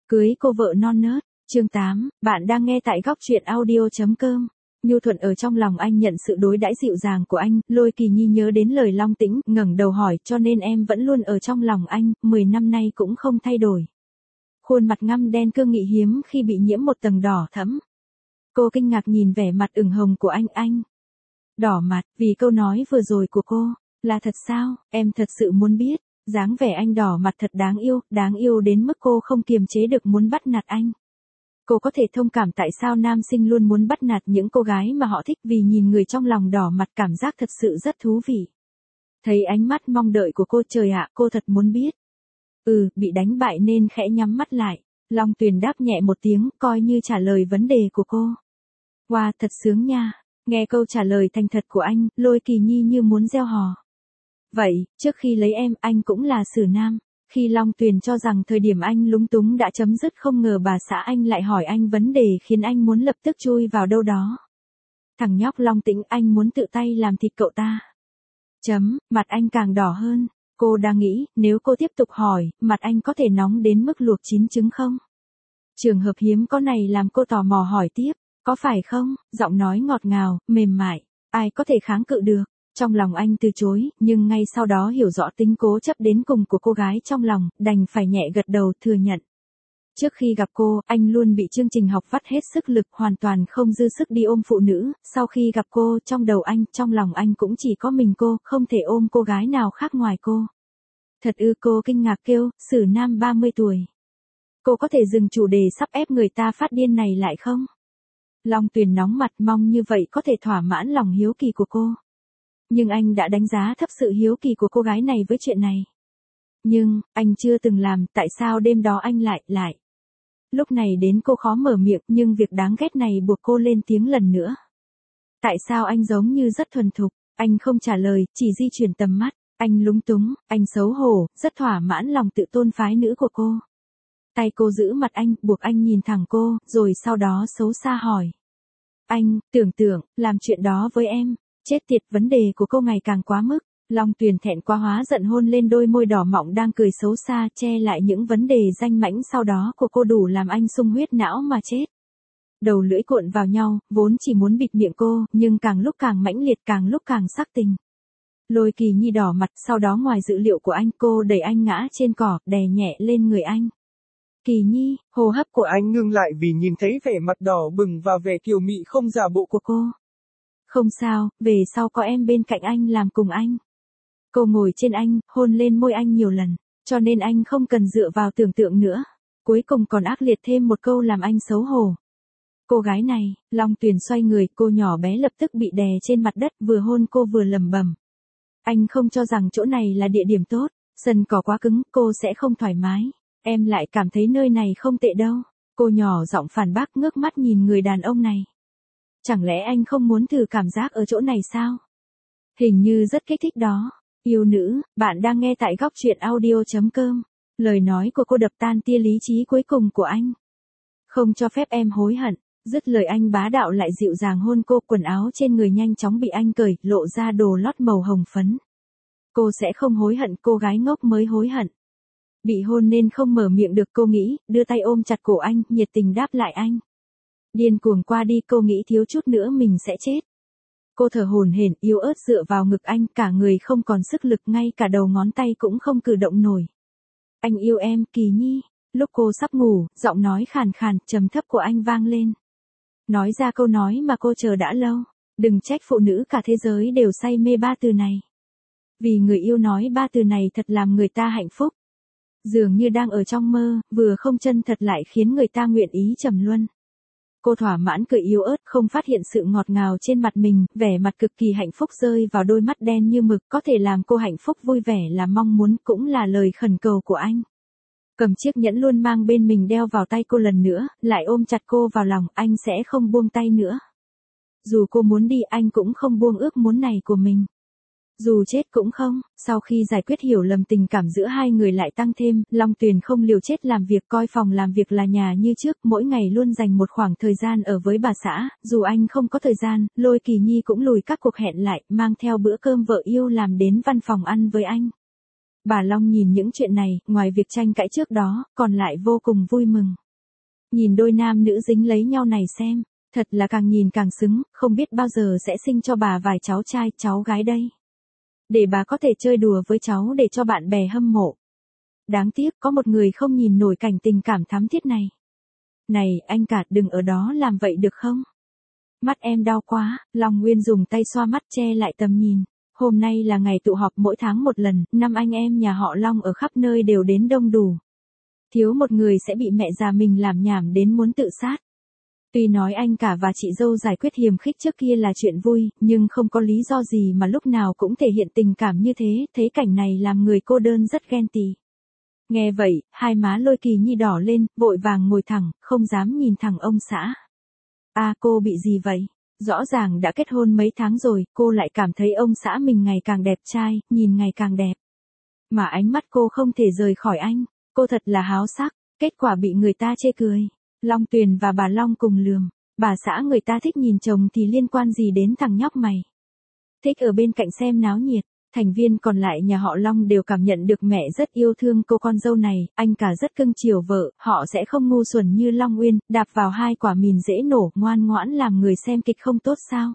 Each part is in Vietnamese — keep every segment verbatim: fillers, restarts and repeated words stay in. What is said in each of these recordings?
Cưới cô vợ non nớt, chương tám, bạn đang nghe tại góc truyện audio.com. Nhu Thuận ở trong lòng anh nhận sự đối đãi dịu dàng của anh, Lôi Kỳ Nhi nhớ đến lời Long Tĩnh, ngẩng đầu hỏi, cho nên em vẫn luôn ở trong lòng anh, mười năm nay cũng không thay đổi. Khuôn mặt ngăm đen cương nghị hiếm khi bị nhiễm một tầng đỏ thẫm. Cô kinh ngạc nhìn vẻ mặt ửng hồng của anh, anh. Đỏ mặt, vì câu nói vừa rồi của cô, là thật sao, em thật sự muốn biết. Dáng vẻ anh đỏ mặt thật đáng yêu, đáng yêu đến mức cô không kiềm chế được muốn bắt nạt anh. Cô có thể thông cảm tại sao nam sinh luôn muốn bắt nạt những cô gái mà họ thích vì nhìn người trong lòng đỏ mặt cảm giác thật sự rất thú vị. Thấy ánh mắt mong đợi của cô, trời ạ, cô thật muốn biết. Ừ, bị đánh bại nên khẽ nhắm mắt lại. Long Tuyền đáp nhẹ một tiếng, coi như trả lời vấn đề của cô. Wow, thật sướng nha. Nghe câu trả lời thành thật của anh, Lôi Kỳ Nhi như muốn reo hò. Vậy, trước khi lấy em, anh cũng là xử nam. Khi Long Tuyền cho rằng thời điểm anh lúng túng đã chấm dứt, không ngờ bà xã anh lại hỏi anh vấn đề khiến anh muốn lập tức chui vào đâu đó. Thằng nhóc Long Tĩnh, anh muốn tự tay làm thịt cậu ta. Chấm, mặt anh càng đỏ hơn. Cô đang nghĩ, nếu cô tiếp tục hỏi, mặt anh có thể nóng đến mức luộc chín trứng không? Trường hợp hiếm có này làm cô tò mò hỏi tiếp, có phải không? Giọng nói ngọt ngào, mềm mại, ai có thể kháng cự được? Trong lòng anh từ chối, nhưng ngay sau đó hiểu rõ tính cố chấp đến cùng của cô gái trong lòng, đành phải nhẹ gật đầu thừa nhận. Trước khi gặp cô, anh luôn bị chương trình học vắt hết sức lực, hoàn toàn không dư sức đi ôm phụ nữ. Sau khi gặp cô, trong đầu anh, trong lòng anh cũng chỉ có mình cô, không thể ôm cô gái nào khác ngoài cô. Thật ư? Cô kinh ngạc kêu, xử nam ba mươi tuổi. Cô có thể dừng chủ đề sắp ép người ta phát điên này lại không? Long Tuyền nóng mặt, mong như vậy có thể thỏa mãn lòng hiếu kỳ của cô. Nhưng anh đã đánh giá thấp sự hiếu kỳ của cô gái này với chuyện này. Nhưng, anh chưa từng làm, tại sao đêm đó anh lại, lại. Lúc này đến cô khó mở miệng, nhưng việc đáng ghét này buộc cô lên tiếng lần nữa. Tại sao anh giống như rất thuần thục, anh không trả lời, chỉ di chuyển tầm mắt, anh lúng túng, anh xấu hổ, rất thỏa mãn lòng tự tôn phái nữ của cô. Tay cô giữ mặt anh, buộc anh nhìn thẳng cô, rồi sau đó xấu xa hỏi. Anh, tưởng tượng, làm chuyện đó với em. Chết tiệt, vấn đề của cô ngày càng quá mức. Long Tuyền thẹn quá hóa giận hôn lên đôi môi đỏ mọng đang cười xấu xa, che lại những vấn đề danh mãnh sau đó của cô đủ làm anh sung huyết não mà chết. Đầu lưỡi cuộn vào nhau, vốn chỉ muốn bịt miệng cô, nhưng càng lúc càng mãnh liệt, càng lúc càng sắc tình. Lôi Kỳ Nhi đỏ mặt, sau đó ngoài dự liệu của anh, cô đẩy anh ngã trên cỏ, đè nhẹ lên người anh. Kỳ Nhi, hô hấp của anh ngưng lại vì nhìn thấy vẻ mặt đỏ bừng và vẻ kiều mị không giả bộ của cô. Không sao, về sau có em bên cạnh anh làm cùng anh. Cô ngồi trên anh, hôn lên môi anh nhiều lần, cho nên anh không cần dựa vào tưởng tượng nữa. Cuối cùng còn ác liệt thêm một câu làm anh xấu hổ. Cô gái này, Long Tuyền xoay người, cô nhỏ bé lập tức bị đè trên mặt đất, vừa hôn cô vừa lẩm bẩm. Anh không cho rằng chỗ này là địa điểm tốt, sân cỏ quá cứng, cô sẽ không thoải mái. Em lại cảm thấy nơi này không tệ đâu. Cô nhỏ giọng phản bác, ngước mắt nhìn người đàn ông này. Chẳng lẽ anh không muốn thử cảm giác ở chỗ này sao? Hình như rất kích thích đó. Yêu nữ, bạn đang nghe tại góc truyện audio.com. Lời nói của cô đập tan tia lý trí cuối cùng của anh. Không cho phép em hối hận. Dứt lời anh bá đạo lại dịu dàng hôn cô, quần áo trên người nhanh chóng bị anh cởi, lộ ra đồ lót màu hồng phấn. Cô sẽ không hối hận, cô gái ngốc mới hối hận. Bị hôn nên không mở miệng được, cô nghĩ, đưa tay ôm chặt cổ anh, nhiệt tình đáp lại anh. Điên cuồng qua đi, cô nghĩ thiếu chút nữa mình sẽ chết. Cô thở hổn hển, yếu ớt dựa vào ngực anh, cả người không còn sức lực, ngay cả đầu ngón tay cũng không cử động nổi. Anh yêu em, Kỳ Nhi. Lúc cô sắp ngủ, giọng nói khàn khàn, trầm thấp của anh vang lên. Nói ra câu nói mà cô chờ đã lâu. Đừng trách phụ nữ cả thế giới đều say mê ba từ này. Vì người yêu nói ba từ này thật làm người ta hạnh phúc. Dường như đang ở trong mơ, vừa không chân thật lại khiến người ta nguyện ý trầm luân. Cô thỏa mãn cười yếu ớt, không phát hiện sự ngọt ngào trên mặt mình, vẻ mặt cực kỳ hạnh phúc rơi vào đôi mắt đen như mực, có thể làm cô hạnh phúc vui vẻ là mong muốn, cũng là lời khẩn cầu của anh. Cầm chiếc nhẫn luôn mang bên mình đeo vào tay cô lần nữa, lại ôm chặt cô vào lòng, anh sẽ không buông tay nữa. Dù cô muốn đi, anh cũng không buông ước muốn này của mình. Dù chết cũng không. Sau khi giải quyết hiểu lầm, tình cảm giữa hai người lại tăng thêm, Long Tuyền không liều chết làm việc, coi phòng làm việc là nhà như trước, mỗi ngày luôn dành một khoảng thời gian ở với bà xã. Dù anh không có thời gian, Lôi Kỳ Nhi cũng lùi các cuộc hẹn lại, mang theo bữa cơm vợ yêu làm đến văn phòng ăn với anh. Bà Long nhìn những chuyện này, ngoài việc tranh cãi trước đó, còn lại vô cùng vui mừng. Nhìn đôi nam nữ dính lấy nhau này xem, thật là càng nhìn càng xứng, không biết bao giờ sẽ sinh cho bà vài cháu trai, cháu gái đây. Để bà có thể chơi đùa với cháu để cho bạn bè hâm mộ. Đáng tiếc có một người không nhìn nổi cảnh tình cảm thắm thiết này. Này, anh cả, đừng ở đó làm vậy được không? Mắt em đau quá, Long Nguyên dùng tay xoa mắt che lại tầm nhìn. Hôm nay là ngày tụ họp mỗi tháng một lần, năm anh em nhà họ Long ở khắp nơi đều đến đông đủ. Thiếu một người sẽ bị mẹ già mình làm nhảm đến muốn tự sát. Tuy nói anh cả và chị dâu giải quyết hiềm khích trước kia là chuyện vui, nhưng không có lý do gì mà lúc nào cũng thể hiện tình cảm như thế, thấy cảnh này làm người cô đơn rất ghen tị. Nghe vậy, hai má Lôi Kỳ Nhi đỏ lên, vội vàng ngồi thẳng, không dám nhìn thẳng ông xã. À, cô bị gì vậy? Rõ ràng đã kết hôn mấy tháng rồi, cô lại cảm thấy ông xã mình ngày càng đẹp trai, nhìn ngày càng đẹp. Mà ánh mắt cô không thể rời khỏi anh, cô thật là háo sắc, kết quả bị người ta chê cười. Long Tuyền và bà Long cùng lườm, bà xã người ta thích nhìn chồng thì liên quan gì đến thằng nhóc mày. Thích ở bên cạnh xem náo nhiệt, thành viên còn lại nhà họ Long đều cảm nhận được mẹ rất yêu thương cô con dâu này, anh cả rất cưng chiều vợ, họ sẽ không ngu xuẩn như Long Uyên, đạp vào hai quả mìn dễ nổ, ngoan ngoãn làm người xem kịch không tốt sao.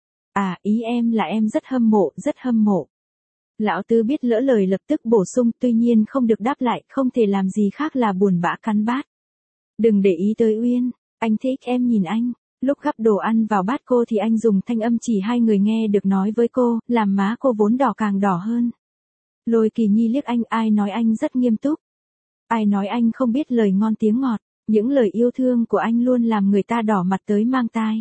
À, ý em là em rất hâm mộ, rất hâm mộ. Lão Tứ biết lỡ lời lập tức bổ sung, tuy nhiên không được đáp lại, không thể làm gì khác là buồn bã cắn bát. Đừng để ý tới Uyên, anh thích em nhìn anh. Lúc gắp đồ ăn vào bát cô thì anh dùng thanh âm chỉ hai người nghe được nói với cô, làm má cô vốn đỏ càng đỏ hơn. Lôi Kỳ Nhi liếc anh, ai nói anh rất nghiêm túc. Ai nói anh không biết lời ngon tiếng ngọt, những lời yêu thương của anh luôn làm người ta đỏ mặt tới mang tai.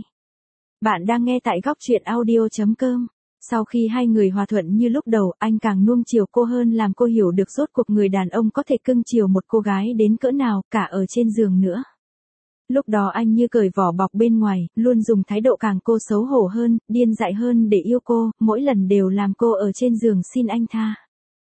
Bạn đang nghe tại góc truyện audio chấm com. Sau khi hai người hòa thuận như lúc đầu, anh càng nuông chiều cô hơn làm cô hiểu được rốt cuộc người đàn ông có thể cưng chiều một cô gái đến cỡ nào, cả ở trên giường nữa. Lúc đó anh như cởi vỏ bọc bên ngoài, luôn dùng thái độ càng cô xấu hổ hơn, điên dại hơn để yêu cô, mỗi lần đều làm cô ở trên giường xin anh tha.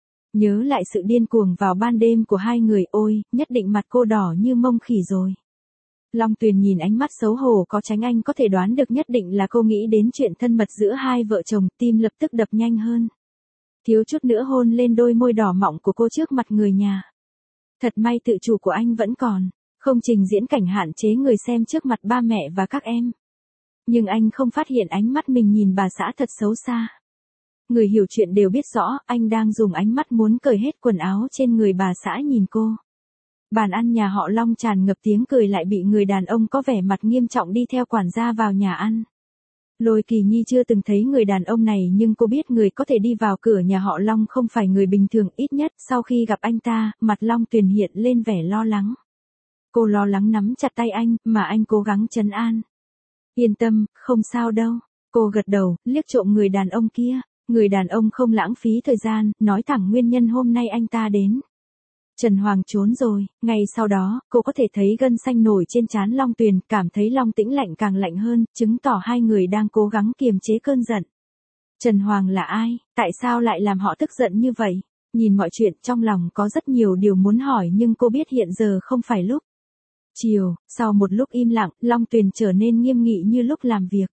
Nhớ lại sự điên cuồng vào ban đêm của hai người, ôi, nhất định mặt cô đỏ như mông khỉ rồi. Long Tuyền nhìn ánh mắt xấu hổ có tránh anh có thể đoán được nhất định là cô nghĩ đến chuyện thân mật giữa hai vợ chồng, tim lập tức đập nhanh hơn. Thiếu chút nữa hôn lên đôi môi đỏ mọng của cô trước mặt người nhà. Thật may tự chủ của anh vẫn còn, không trình diễn cảnh hạn chế người xem trước mặt ba mẹ và các em. Nhưng anh không phát hiện ánh mắt mình nhìn bà xã thật xấu xa. Người hiểu chuyện đều biết rõ, anh đang dùng ánh mắt muốn cởi hết quần áo trên người bà xã nhìn cô. Bàn ăn nhà họ Long tràn ngập tiếng cười lại bị người đàn ông có vẻ mặt nghiêm trọng đi theo quản gia vào nhà ăn. Lôi Kỳ Nhi chưa từng thấy người đàn ông này nhưng cô biết người có thể đi vào cửa nhà họ Long không phải người bình thường, ít nhất sau khi gặp anh ta, mặt Long Tuyền hiện lên vẻ lo lắng. Cô lo lắng nắm chặt tay anh, mà anh cố gắng trấn an. Yên tâm, không sao đâu. Cô gật đầu, liếc trộm người đàn ông kia. Người đàn ông không lãng phí thời gian, nói thẳng nguyên nhân hôm nay anh ta đến. Trần Hoàng trốn rồi, ngay sau đó, cô có thể thấy gân xanh nổi trên trán Long Tuyền, cảm thấy Long Tĩnh lạnh càng lạnh hơn, chứng tỏ hai người đang cố gắng kiềm chế cơn giận. Trần Hoàng là ai, tại sao lại làm họ tức giận như vậy? Nhìn mọi chuyện trong lòng có rất nhiều điều muốn hỏi nhưng cô biết hiện giờ không phải lúc. Chiều, sau một lúc im lặng, Long Tuyền trở nên nghiêm nghị như lúc làm việc.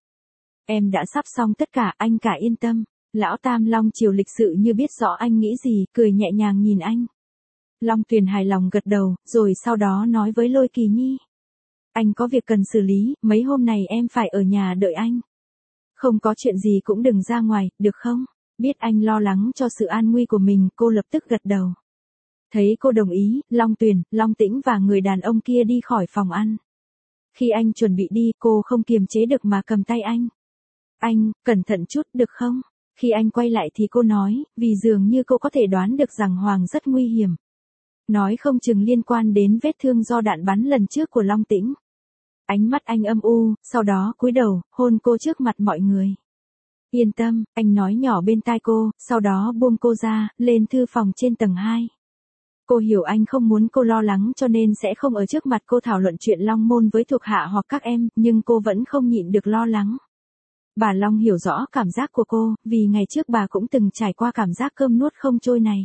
Em đã sắp xong tất cả, anh cả yên tâm. Lão Tam Long Triều lịch sự như biết rõ anh nghĩ gì, cười nhẹ nhàng nhìn anh. Long Tuyền hài lòng gật đầu, rồi sau đó nói với Lôi Kỳ Nhi. Anh có việc cần xử lý, mấy hôm này em phải ở nhà đợi anh. Không có chuyện gì cũng đừng ra ngoài, được không? Biết anh lo lắng cho sự an nguy của mình, cô lập tức gật đầu. Thấy cô đồng ý, Long Tuyền, Long Tĩnh và người đàn ông kia đi khỏi phòng ăn. Khi anh chuẩn bị đi, cô không kiềm chế được mà cầm tay anh. Anh, cẩn thận chút, được không? Khi anh quay lại thì cô nói, vì dường như cô có thể đoán được rằng Hoàng rất nguy hiểm. Nói không chừng liên quan đến vết thương do đạn bắn lần trước của Long Tĩnh. Ánh mắt anh âm u, sau đó cúi đầu, hôn cô trước mặt mọi người. Yên tâm, anh nói nhỏ bên tai cô, sau đó buông cô ra, lên thư phòng trên tầng hai. Cô hiểu anh không muốn cô lo lắng cho nên sẽ không ở trước mặt cô thảo luận chuyện Long Môn với thuộc hạ hoặc các em, nhưng cô vẫn không nhịn được lo lắng. Bà Long hiểu rõ cảm giác của cô, vì ngày trước bà cũng từng trải qua cảm giác cơm nuốt không trôi này.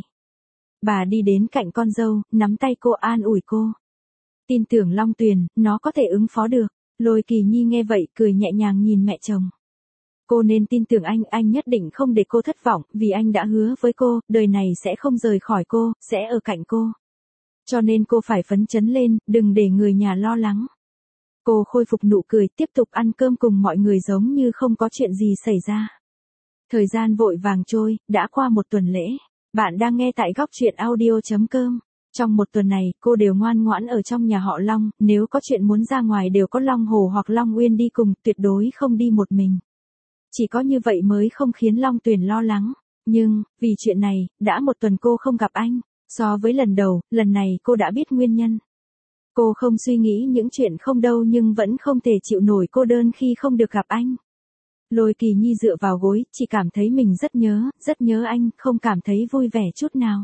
Bà đi đến cạnh con dâu, nắm tay cô an ủi cô. Tin tưởng Long Tuyền, nó có thể ứng phó được. Lôi Kỳ Nhi nghe vậy, cười nhẹ nhàng nhìn mẹ chồng. Cô nên tin tưởng anh, anh nhất định không để cô thất vọng, vì anh đã hứa với cô, đời này sẽ không rời khỏi cô, sẽ ở cạnh cô. Cho nên cô phải phấn chấn lên, đừng để người nhà lo lắng. Cô khôi phục nụ cười, tiếp tục ăn cơm cùng mọi người giống như không có chuyện gì xảy ra. Thời gian vội vàng trôi, đã qua một tuần lễ. Bạn đang nghe tại góc truyện audio chấm com. Trong một tuần này, cô đều ngoan ngoãn ở trong nhà họ Long, nếu có chuyện muốn ra ngoài đều có Long Hồ hoặc Long Uyên đi cùng, tuyệt đối không đi một mình. Chỉ có như vậy mới không khiến Long Tuyền lo lắng. Nhưng, vì chuyện này, đã một tuần cô không gặp anh. So với lần đầu, lần này cô đã biết nguyên nhân. Cô không suy nghĩ những chuyện không đâu nhưng vẫn không thể chịu nổi cô đơn khi không được gặp anh. Lôi Kỳ Nhi dựa vào gối, chỉ cảm thấy mình rất nhớ, rất nhớ anh, không cảm thấy vui vẻ chút nào.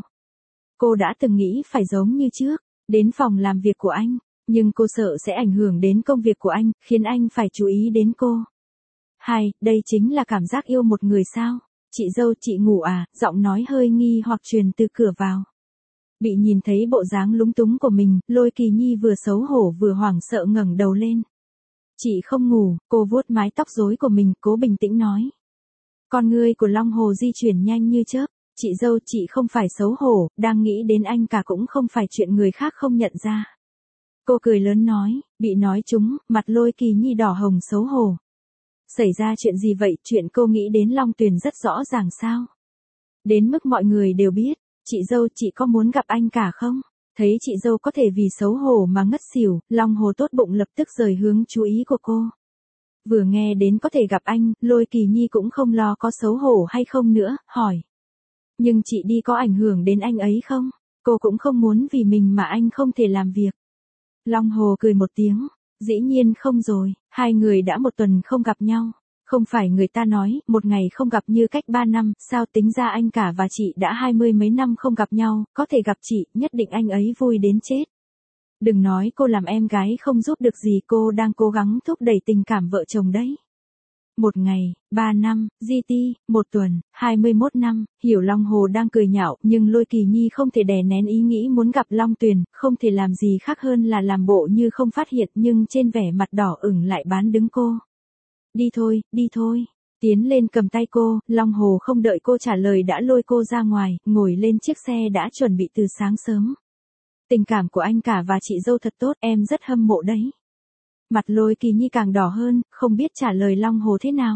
Cô đã từng nghĩ phải giống như trước, đến phòng làm việc của anh, nhưng cô sợ sẽ ảnh hưởng đến công việc của anh, khiến anh phải chú ý đến cô. Hai, đây chính là cảm giác yêu một người sao? Chị dâu, chị ngủ à? Giọng nói hơi nghi hoặc truyền từ cửa vào. Bị nhìn thấy bộ dáng lúng túng của mình, Lôi Kỳ Nhi vừa xấu hổ vừa hoảng sợ ngẩng đầu lên. Chị không ngủ, cô vuốt mái tóc rối của mình, cố bình tĩnh nói. Con ngươi của Long Hồ di chuyển nhanh như chớp. Chị dâu, chị không phải xấu hổ, đang nghĩ đến anh cả cũng không phải chuyện người khác không nhận ra. Cô cười lớn nói, bị nói trúng, mặt Lôi Kỳ Nhi đỏ hồng xấu hổ. Xảy ra chuyện gì vậy, chuyện cô nghĩ đến Long Tuyền rất rõ ràng sao? Đến mức mọi người đều biết, chị dâu, chị có muốn gặp anh cả không? Thấy chị dâu có thể vì xấu hổ mà ngất xỉu, Long Hồ tốt bụng lập tức rời hướng chú ý của cô. Vừa nghe đến có thể gặp anh, Lôi Kỳ Nhi cũng không lo có xấu hổ hay không nữa, hỏi. Nhưng chị đi có ảnh hưởng đến anh ấy không? Cô cũng không muốn vì mình mà anh không thể làm việc. Long Hồ cười một tiếng, dĩ nhiên không rồi, hai người đã một tuần không gặp nhau. Không phải người ta nói, một ngày không gặp như cách ba năm, sao tính ra anh cả và chị đã hai mươi mấy năm không gặp nhau, có thể gặp chị, nhất định anh ấy vui đến chết. Đừng nói cô làm em gái không giúp được gì, cô đang cố gắng thúc đẩy tình cảm vợ chồng đấy. Một ngày, ba năm, giê tê, một tuần, hai mươi mốt năm, hiểu Long Hồ đang cười nhạo, nhưng Lôi Kỳ Nhi không thể đè nén ý nghĩ muốn gặp Long Tuyền, không thể làm gì khác hơn là làm bộ như không phát hiện nhưng trên vẻ mặt đỏ ửng lại bán đứng cô. Đi thôi, đi thôi. Tiến lên cầm tay cô, Long Hồ không đợi cô trả lời đã lôi cô ra ngoài, ngồi lên chiếc xe đã chuẩn bị từ sáng sớm. Tình cảm của anh cả và chị dâu thật tốt, em rất hâm mộ đấy. Mặt Lôi Kỳ Nhi càng đỏ hơn, không biết trả lời Long Hồ thế nào.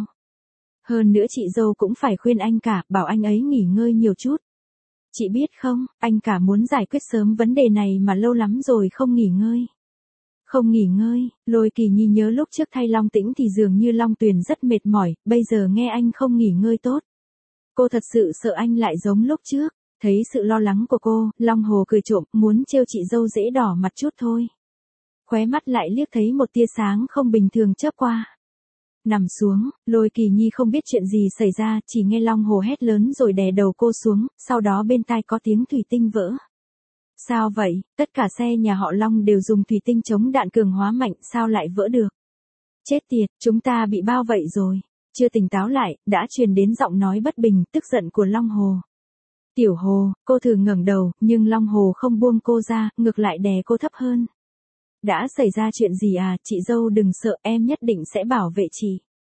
Hơn nữa chị dâu cũng phải khuyên anh cả, bảo anh ấy nghỉ ngơi nhiều chút. Chị biết không, anh cả muốn giải quyết sớm vấn đề này mà lâu lắm rồi không nghỉ ngơi. Không nghỉ ngơi, Lôi Kỳ Nhi nhớ lúc trước thay Long Tĩnh thì dường như Long Tuyền rất mệt mỏi, bây giờ nghe anh không nghỉ ngơi tốt. Cô thật sự sợ anh lại giống lúc trước, thấy sự lo lắng của cô, Long Hồ cười trộm, muốn trêu chị dâu dễ đỏ mặt chút thôi. Khóe mắt lại liếc thấy một tia sáng không bình thường chớp qua. Nằm xuống, Lôi Kỳ Nhi không biết chuyện gì xảy ra, chỉ nghe Long Hồ hét lớn rồi đè đầu cô xuống, sau đó bên tai có tiếng thủy tinh vỡ. Sao vậy, tất cả xe nhà họ Long đều dùng thủy tinh chống đạn cường hóa mạnh, sao lại vỡ được? Chết tiệt, chúng ta bị bao vậy rồi. Chưa tỉnh táo lại, đã truyền đến giọng nói bất bình, tức giận của Long Hồ. Tiểu Hồ, cô thử ngẩng đầu, nhưng Long Hồ không buông cô ra, ngược lại đè cô thấp hơn. Đã xảy ra chuyện gì à, chị dâu đừng sợ, em nhất định sẽ bảo vệ chị.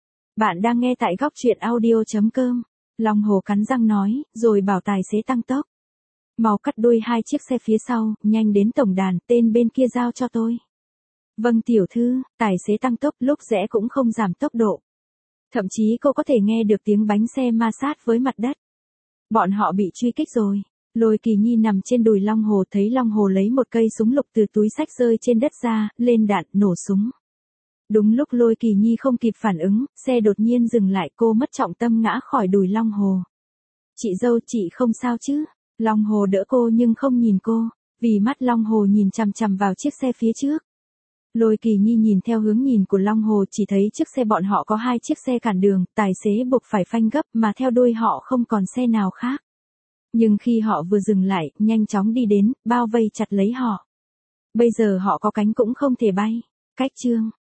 Bạn đang nghe tại góc truyện audio chấm com. Long Hồ cắn răng nói, rồi bảo tài xế tăng tốc. Mau cắt đuôi hai chiếc xe phía sau, nhanh đến tổng đàn, tên bên kia giao cho tôi. Vâng tiểu thư, tài xế tăng tốc, lúc rẽ cũng không giảm tốc độ. Thậm chí cô có thể nghe được tiếng bánh xe ma sát với mặt đất. Bọn họ bị truy kích rồi. Lôi Kỳ Nhi nằm trên đùi Long Hồ, thấy Long Hồ lấy một cây súng lục từ túi xách rơi trên đất ra, lên đạn, nổ súng. Đúng lúc Lôi Kỳ Nhi không kịp phản ứng, xe đột nhiên dừng lại, cô mất trọng tâm ngã khỏi đùi Long Hồ. Chị dâu, chị không sao chứ? Long Hồ đỡ cô nhưng không nhìn cô, vì mắt Long Hồ nhìn chằm chằm vào chiếc xe phía trước. Lôi Kỳ Nhi nhìn theo hướng nhìn của Long Hồ, chỉ thấy chiếc xe bọn họ có hai chiếc xe cản đường, tài xế buộc phải phanh gấp mà theo đuôi họ không còn xe nào khác. Nhưng khi họ vừa dừng lại, nhanh chóng đi đến, bao vây chặt lấy họ. Bây giờ họ có cánh cũng không thể bay. Cách chương,